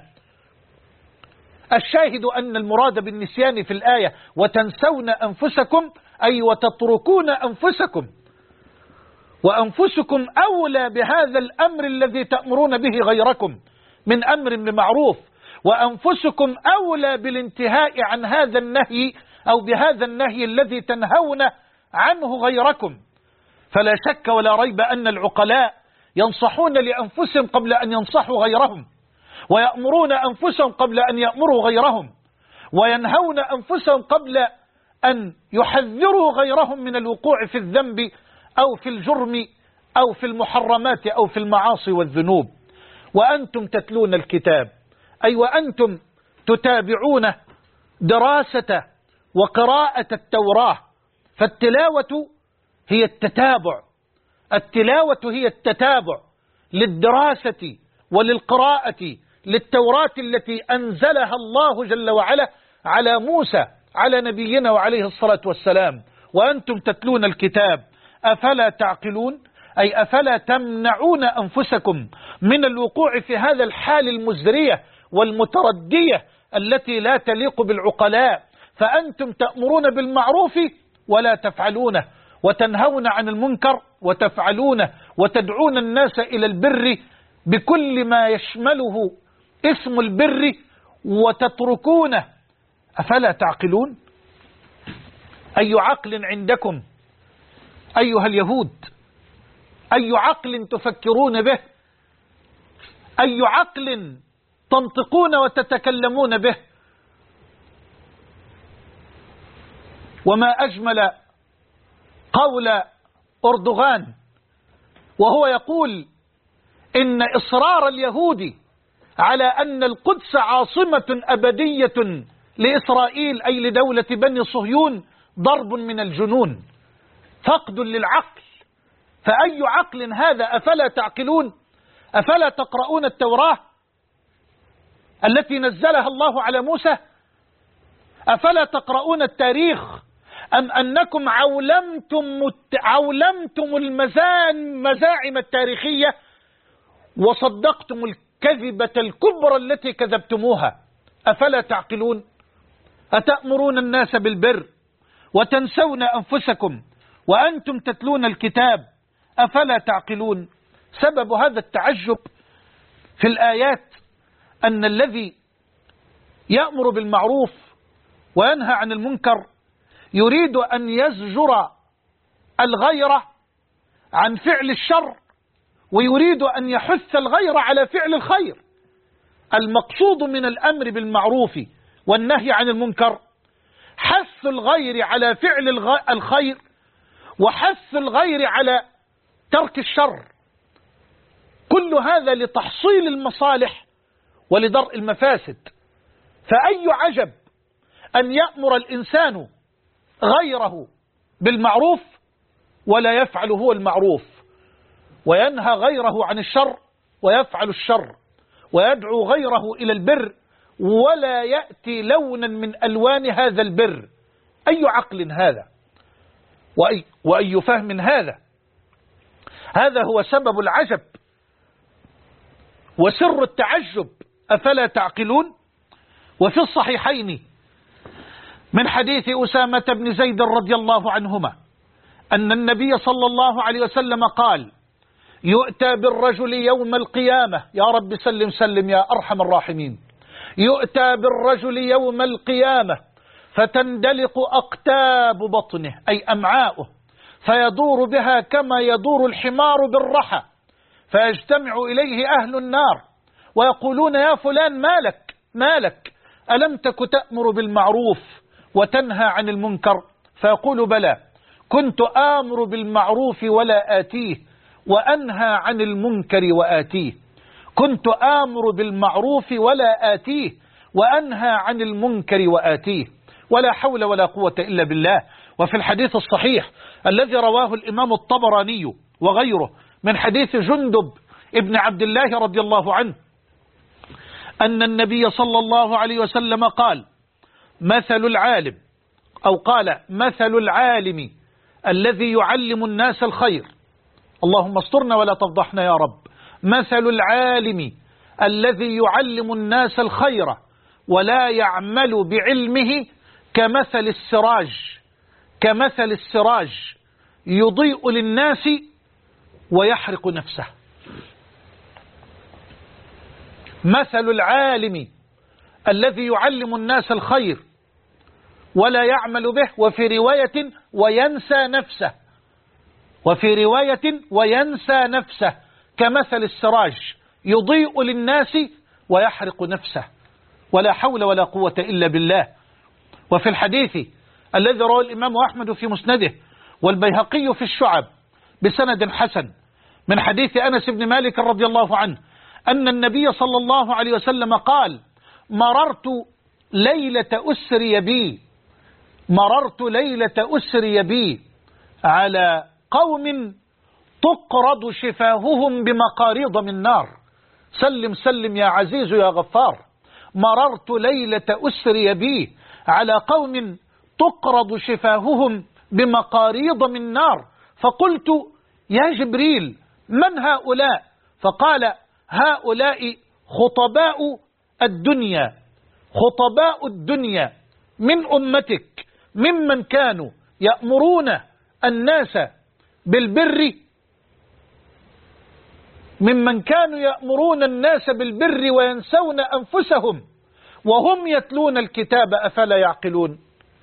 الشاهد أن المراد بالنسيان في الآية وتنسون أنفسكم أي وتتركون أنفسكم، وأنفسكم أولى بهذا الأمر الذي تأمرون به غيركم من أمر بمعروف، وأنفسكم أولى بالانتهاء عن هذا النهي أو بهذا النهي الذي تنهون عنه غيركم. فلا شك ولا ريب أن العقلاء ينصحون لأنفسهم قبل أن ينصحوا غيرهم، ويأمرون أنفسهم قبل أن يأمروا غيرهم، وينهون أنفسهم قبل أن يحذروا غيرهم من الوقوع في الذنب أو في الجرم أو في المحرمات أو في المعاصي والذنوب. وأنتم تتلون الكتاب، أي وأنتم تتابعون دراسة وقراءة التوراة. فالتلاوة هي التتابع، التلاوة هي التتابع للدراسة وللقراءة للتوراة التي أنزلها الله جل وعلا على موسى على نبينا وعليه الصلاة والسلام. وأنتم تتلون الكتاب أفلا تعقلون، أي أفلا تمنعون أنفسكم من الوقوع في هذا الحال المزرية والمتردية التي لا تليق بالعقلاء. فأنتم تأمرون بالمعروف ولا تفعلونه، وتنهون عن المنكر وتفعلونه، وتدعون الناس إلى البر بكل ما يشمله اسم البر وتتركونه. أفلا تعقلون؟ أي عقل عندكم أيها اليهود؟ أي عقل تفكرون به؟ أي عقل تنطقون وتتكلمون به؟ وما أجمل قول أردوغان وهو يقول إن إصرار اليهود على أن القدس عاصمة أبدية لإسرائيل أي لدولة بني صهيون ضرب من الجنون، فقد للعقل. فأي عقل هذا؟ أفلا تعقلون؟ أفلا تقرؤون التوراة التي نزلها الله على موسى؟ أفلا تقرؤون التاريخ؟ أم أنكم عولمتم المزاعم التاريخية وصدقتم الكذبة الكبرى التي كذبتموها؟ أفلا تعقلون؟ أتأمرون الناس بالبر وتنسون أنفسكم وأنتم تتلون الكتاب؟ أفلا تعقلون؟ سبب هذا التعجب في الآيات أن الذي يأمر بالمعروف وينهى عن المنكر يريد أن يزجر الغير عن فعل الشر، ويريد أن يحث الغير على فعل الخير. المقصود من الأمر بالمعروف والنهي عن المنكر حث الغير على فعل الخير، وحث الغير على ترك الشر. كل هذا لتحصيل المصالح ولدرء المفاسد. فأي عجب أن يأمر الإنسان غيره بالمعروف ولا يفعل هو المعروف، وينهى غيره عن الشر ويفعل الشر، ويدعو غيره إلى البر ولا يأتي لونا من ألوان هذا البر. أي عقل هذا؟ وأي فهم هذا؟ هذا هو سبب العجب وسر التعجب. أفلا تعقلون؟ وفي الصحيحين من حديث أسامة بن زيد رضي الله عنهما أن النبي صلى الله عليه وسلم قال: يؤتى بالرجل يوم القيامة، يا رب سلم سلم يا أرحم الراحمين، يؤتى بالرجل يوم القيامة فتندلق أقتاب بطنه أي أمعاؤه، فيدور بها كما يدور الحمار بالرحى، فيجتمع إليه أهل النار ويقولون: يا فلان مالك ألم تك تأمر بالمعروف وتنهى عن المنكر؟ فيقول: بلى، كنت آمر بالمعروف ولا آتيه، وأنهى عن المنكر وآتيه. كنت آمر بالمعروف ولا آتيه، وأنهى عن المنكر وآتيه. ولا حول ولا قوة إلا بالله. وفي الحديث الصحيح الذي رواه الإمام الطبراني وغيره من حديث جندب ابن عبد الله رضي الله عنه أن النبي صلى الله عليه وسلم قال: مثل العالم، أو قال: مثل العالم الذي يعلم الناس الخير، اللهم استرنا ولا تفضحنا يا رب، مثل العالم الذي يعلم الناس الخير ولا يعمل بعلمه كمثل السراج يضيء للناس ويحرق نفسه. مثل العالم الذي يعلم الناس الخير ولا يعمل به، وفي رواية وينسى نفسه، وفي رواية وينسى نفسه، كمثل السراج يضيء للناس ويحرق نفسه، ولا حول ولا قوة إلا بالله. وفي الحديث الذي رواه الإمام أحمد في مسنده والبيهقي في الشعب بسند حسن من حديث أنس بن مالك رضي الله عنه أن النبي صلى الله عليه وسلم قال: مررت ليلة أسري بي على قوم تقرض شفاههم بمقاريض من نار. سلم سلم يا عزيز يا غفار. مررت ليلة أسري بي على قوم تقرض شفاههم بمقاريض من نار، فقلت: يا جبريل من هؤلاء؟ فقال: هؤلاء خطباء الدنيا من أمتك، ممن كانوا يأمرون الناس بالبر وينسون أنفسهم وهم يتلون الكتاب أفلا يعقلون.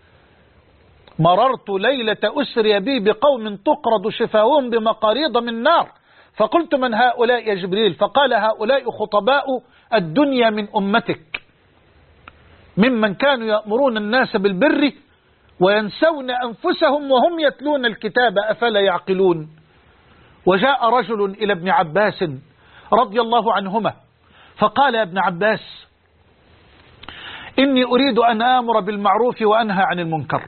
مررت ليلة أسري بي بقوم تقرض شفاههم بمقاريض من نار، فقلت: من هؤلاء يا جبريل؟ فقال: هؤلاء خطباء الدنيا من أمتك، ممن كانوا يأمرون الناس بالبر وينسون أنفسهم وهم يتلون الكتاب أفلا يعقلون. وجاء رجل إلى ابن عباس رضي الله عنهما فقال: يا ابن عباس، إني أريد أن آمر بالمعروف وأنهى عن المنكر.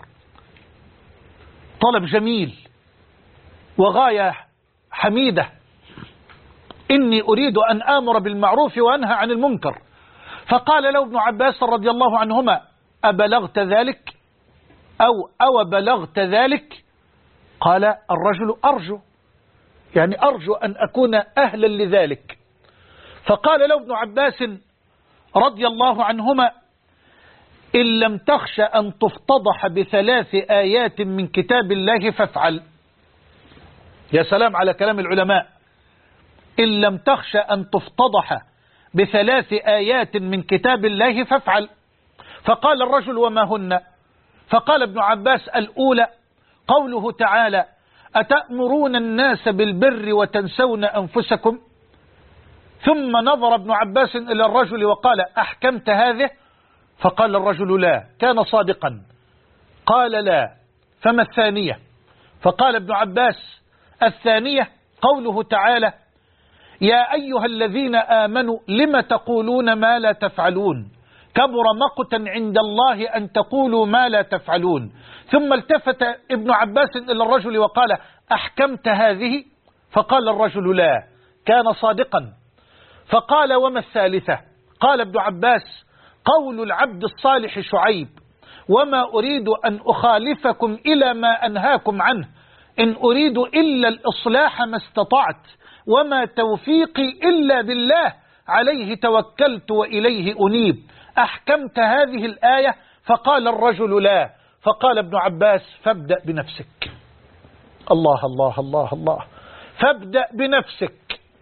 طلب جميل وغاية حميدة. إني أريد أن آمر بالمعروف وأنهى عن المنكر. فقال له ابن عباس رضي الله عنهما: أبلغت ذلك أو بلغت ذلك؟ قال الرجل: أرجو أن أكون أهلا لذلك. فقال له ابن عباس رضي الله عنهما: إن لم تخش أن تفتضح بثلاث آيات من كتاب الله فافعل. يا سلام على كلام العلماء. إن لم تخش أن تفتضح بثلاث آيات من كتاب الله فافعل. فقال الرجل: وما هن؟ فقال ابن عباس: الأولى قوله تعالى: أتأمرون الناس بالبر وتنسون أنفسكم. ثم نظر ابن عباس إلى الرجل وقال: أحكمت هذه؟ فقال الرجل: لا. كان صادقا. قال: لا. فما الثانية؟ فقال ابن عباس: الثانية قوله تعالى: يا أيها الذين آمنوا لم تقولون ما لا تفعلون، كبر مقتا عند الله أن تقولوا ما لا تفعلون. ثم التفت ابن عباس إلى الرجل وقال: أحكمت هذه؟ فقال الرجل: لا. كان صادقا. فقال: وما الثالثة؟ قال ابن عباس: قول العبد الصالح شعيب: وما أريد أن أخالفكم إلى ما أنهاكم عنه، إن أريد إلا الإصلاح ما استطعت، وما توفيقي إلا بالله، عليه توكلت وإليه أنيب. أحكمت هذه الآية؟ فقال الرجل: لا. فقال ابن عباس: فابدأ بنفسك. الله الله الله الله. فابدأ بنفسك.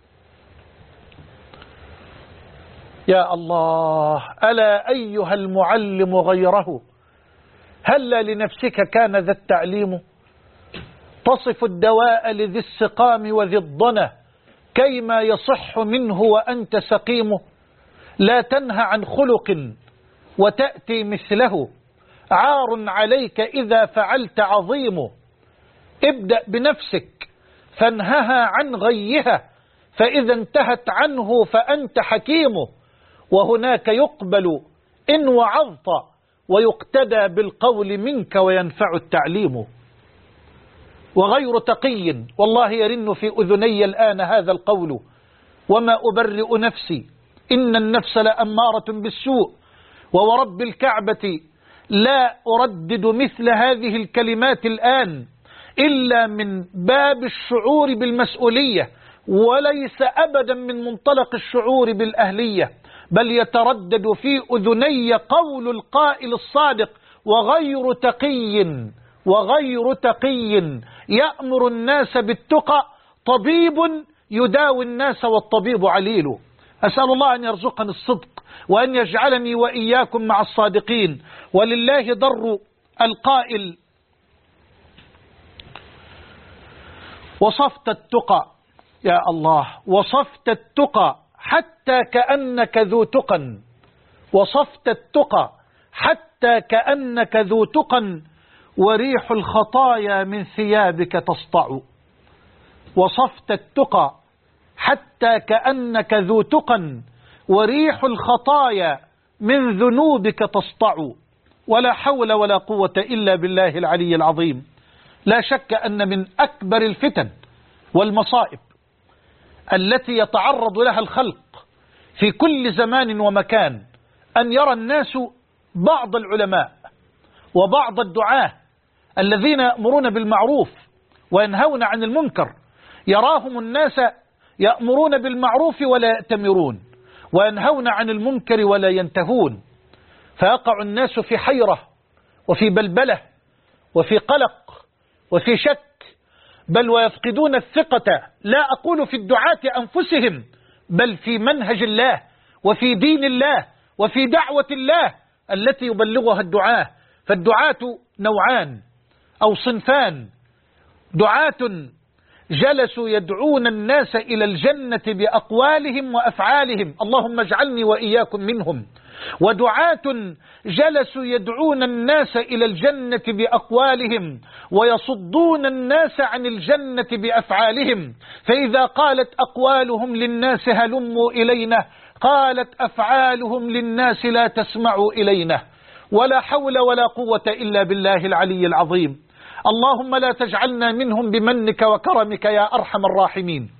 يا الله، ألا أيها المعلم غيره، هل لنفسك كان ذا التعليم؟ تصف الدواء لذي السقام وذي الضنى كيما يصح منه وأنت سقيم. لا تنهى عن خلق وتأتي مثله، عار عليك إذا فعلت عظيم. ابدأ بنفسك فانهها عن غيها، فإذا انتهت عنه فأنت حكيم. وهناك يقبل إن وعظت، ويقتدى بالقول منك وينفع التعليم. وغير تقي والله يرن في أذني الآن هذا القول: وما أبرئ نفسي إن النفس لأمارة بالسوء. وورب الكعبة لا أردد مثل هذه الكلمات الآن إلا من باب الشعور بالمسؤولية، وليس أبدا من منطلق الشعور بالأهلية، بل يتردد في أذني قول القائل الصادق: وغير تقي يأمر الناس بالتقى، طبيب يداوي الناس والطبيب عليل. أسأل الله أن يرزقني الصدق وأن يجعلني وإياكم مع الصادقين. ولله در القائل: وصفت التقى يا الله، وصفت التقى حتى كأنك ذو تقى، وصفت التقى حتى كأنك ذو تقى، وريح الخطايا من ثيابك تسطع. وصفت التقى حتى كأنك ذو تقى، وريح الخطايا من ذنوبك تسطع. ولا حول ولا قوة إلا بالله العلي العظيم. لا شك أن من أكبر الفتن والمصائب التي يتعرض لها الخلق في كل زمان ومكان أن يرى الناس بعض العلماء وبعض الدعاة الذين يأمرون بالمعروف وينهون عن المنكر، يراهم الناس يأمرون بالمعروف ولا يأتمرون، وينهون عن المنكر ولا ينتهون، فيقع الناس في حيرة وفي بلبلة وفي قلق وفي شك، بل ويفقدون الثقة، لا أقول في الدعاة أنفسهم، بل في منهج الله وفي دين الله وفي دعوة الله التي يبلغها الدعاة. فالدعاة نوعان أو صنفان: دعاة جلسوا يدعون الناس إلى الجنة بأقوالهم وأفعالهم، اللهم اجعلني وإياكم منهم. ودعاة جلسوا يدعون الناس إلى الجنة بأقوالهم ويصدون الناس عن الجنة بأفعالهم، فإذا قالت أقوالهم للناس هلموا إلينا، قالت أفعالهم للناس لا تسمعوا إلينا. ولا حول ولا قوة إلا بالله العلي العظيم. اللهم لا تجعلنا منهم بمنك وكرمك يا أرحم الراحمين.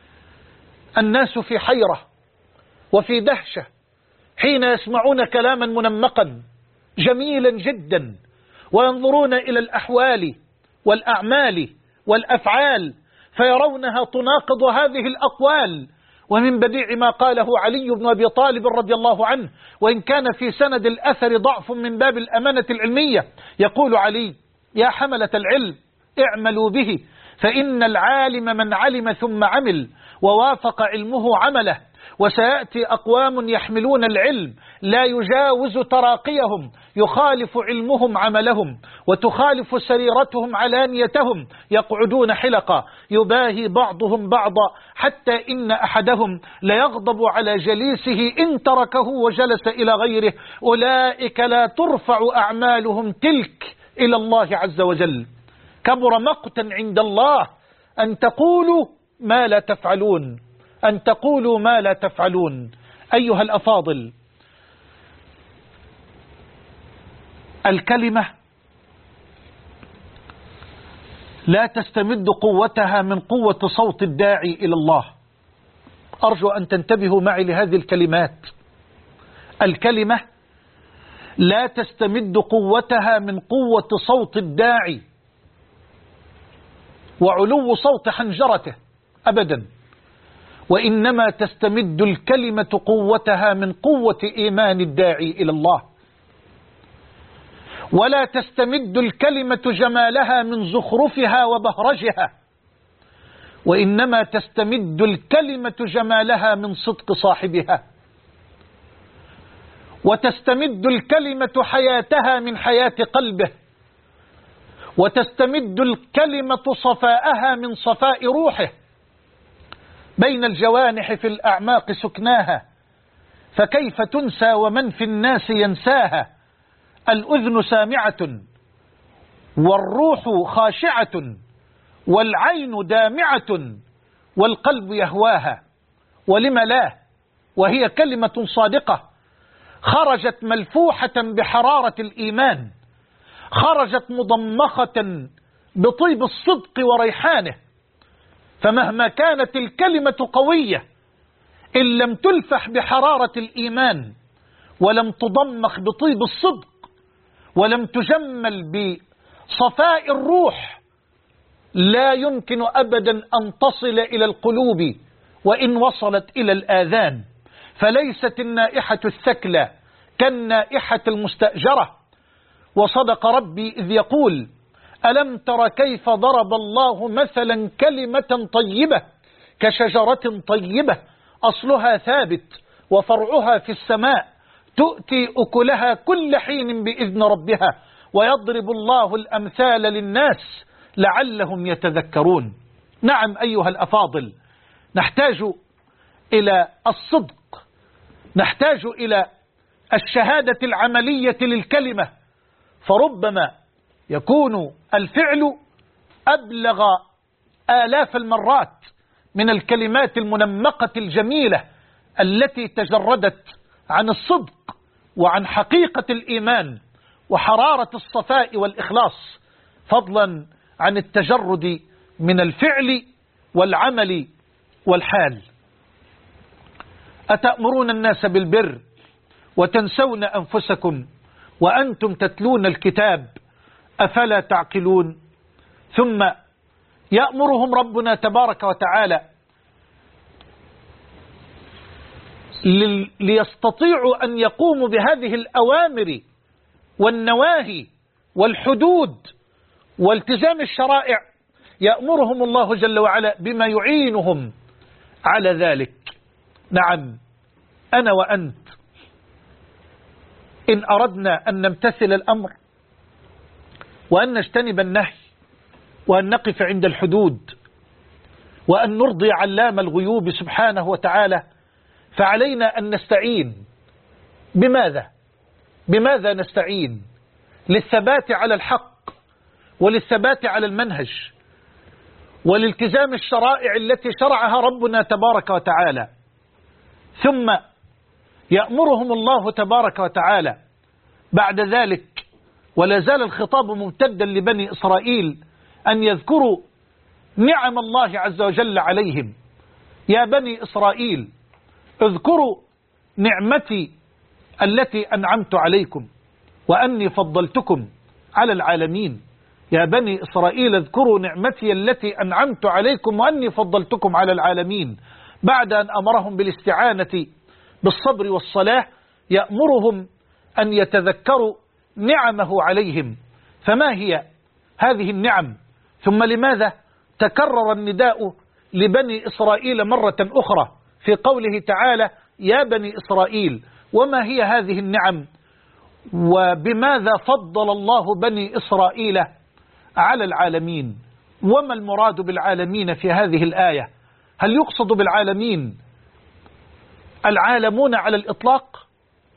الناس في حيرة وفي دهشة حين يسمعون كلاما منمقا جميلا جدا، وينظرون إلى الأحوال والأعمال والأفعال فيرونها تناقض هذه الأقوال. ومن بديع ما قاله علي بن أبي طالب رضي الله عنه، وإن كان في سند الأثر ضعف من باب الأمانة العلمية، يقول علي: يا حملة العلم اعملوا به، فإن العالم من علم ثم عمل ووافق علمه عمله، وسيأتي أقوام يحملون العلم لا يجاوز تراقيهم، يخالف علمهم عملهم وتخالف سريرتهم علانيتهم، يقعدون حلقا يباهي بعضهم بعضا، حتى إن أحدهم ليغضب على جليسه إن تركه وجلس إلى غيره. أولئك لا ترفع أعمالهم تلك إلى الله عز وجل. كبر مقتا عند الله أن تقولوا ما لا تفعلون، أن تقولوا ما لا تفعلون. أيها الأفاضل، الكلمة لا تستمد قوتها من قوة صوت الداعي إلى الله. أرجو أن تنتبهوا معي لهذه الكلمات. الكلمة لا تستمد قوتها من قوة صوت الداعي وعلو صوت حنجرته أبدا، وإنما تستمد الكلمة قوتها من قوة إيمان الداعي إلى الله. ولا تستمد الكلمة جمالها من زخرفها وبهرجها، وإنما تستمد الكلمة جمالها من صدق صاحبها. وتستمد الكلمة حياتها من حياة قلبه، وتستمد الكلمة صفاءها من صفاء روحه. بين الجوانح في الأعماق سكناها، فكيف تنسى ومن في الناس ينساها. الأذن سامعة والروح خاشعة والعين دامعة والقلب يهواها. ولم لا؟ وهي كلمة صادقة خرجت ملفوحة بحرارة الإيمان، خرجت مضمخة بطيب الصدق وريحانه. فمهما كانت الكلمة قوية إن لم تلفح بحرارة الإيمان ولم تضمخ بطيب الصدق ولم تجمل بصفاء الروح، لا يمكن أبدا أن تصل إلى القلوب وإن وصلت إلى الآذان. فليست النائحة الثكلى كالنائحة المستأجرة. وصدق ربي إذ يقول: ألم تر كيف ضرب الله مثلا كلمة طيبة كشجرة طيبة أصلها ثابت وفرعها في السماء تؤتي أكلها كل حين بإذن ربها ويضرب الله الأمثال للناس لعلهم يتذكرون. نعم أيها الأفاضل، نحتاج إلى الصدق، نحتاج إلى الشهادة العملية للكلمة، فربما يكون الفعل أبلغ آلاف المرات من الكلمات المنمقة الجميلة التي تجردت عن الصدق وعن حقيقة الإيمان وحرارة الصفاء والإخلاص، فضلا عن التجرد من الفعل والعمل والحال. أتأمرون الناس بالبر وتنسون أنفسكم وأنتم تتلون الكتاب أفلا تعقلون؟ ثم يأمرهم ربنا تبارك وتعالى ليستطيعوا أن يقوموا بهذه الأوامر والنواهي والحدود والتزام الشرائع، يأمرهم الله جل وعلا بما يعينهم على ذلك. نعم، أنا وأنت إن أردنا أن نمتثل الأمر وأن نجتنب النهي وأن نقف عند الحدود وأن نرضي علام الغيوب سبحانه وتعالى، فعلينا أن نستعين. بماذا نستعين؟ للثبات على الحق وللثبات على المنهج ولالتزام الشرائع التي شرعها ربنا تبارك وتعالى. ثم يأمرهم الله تبارك وتعالى بعد ذلك، ولا زال الخطاب ممتدا لبني إسرائيل، أن يذكروا نعم الله عز وجل عليهم. يا بني إسرائيل اذكروا نعمتي التي أنعمت عليكم وأني فضلتكم على العالمين. يا بني إسرائيل اذكروا نعمتي التي أنعمت عليكم وأني فضلتكم على العالمين. بعد أن أمرهم بالاستعانة بالصبر والصلاة يأمرهم أن يتذكروا نعمه عليهم. فما هي هذه النعم؟ ثم لماذا تكرر النداء لبني إسرائيل مرة أخرى في قوله تعالى يا بني إسرائيل؟ وما هي هذه النعم؟ وبماذا فضل الله بني إسرائيل على العالمين؟ وما المراد بالعالمين في هذه الآية؟ هل يقصد بالعالمين العالمون على الإطلاق،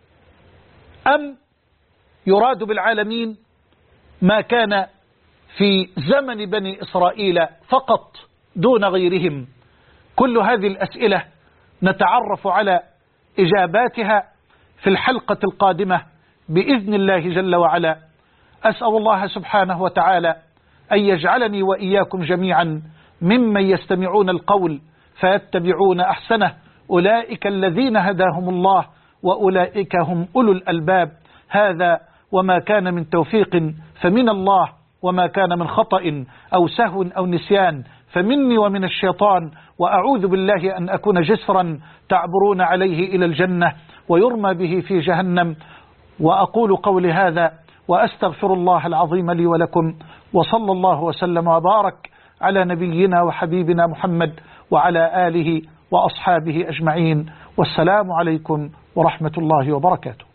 أم يراد بالعالمين ما كان في زمن بني إسرائيل فقط دون غيرهم؟ كل هذه الأسئلة نتعرف على إجاباتها في الحلقة القادمة بإذن الله جل وعلا. أسأل الله سبحانه وتعالى أن يجعلني وإياكم جميعا ممن يستمعون القول فيتبعون أحسنه، أولئك الذين هداهم الله وأولئك هم أولو الألباب. هذا وما كان من توفيق فمن الله، وما كان من خطأ أو سهو أو نسيان فمني ومن الشيطان، وأعوذ بالله أن أكون جسرا تعبرون عليه إلى الجنة ويرمى به في جهنم. وأقول قولي هذا وأستغفر الله العظيم لي ولكم، وصلى الله وسلم وبارك على نبينا وحبيبنا محمد وعلى آله وأصحابه أجمعين، والسلام عليكم ورحمة الله وبركاته.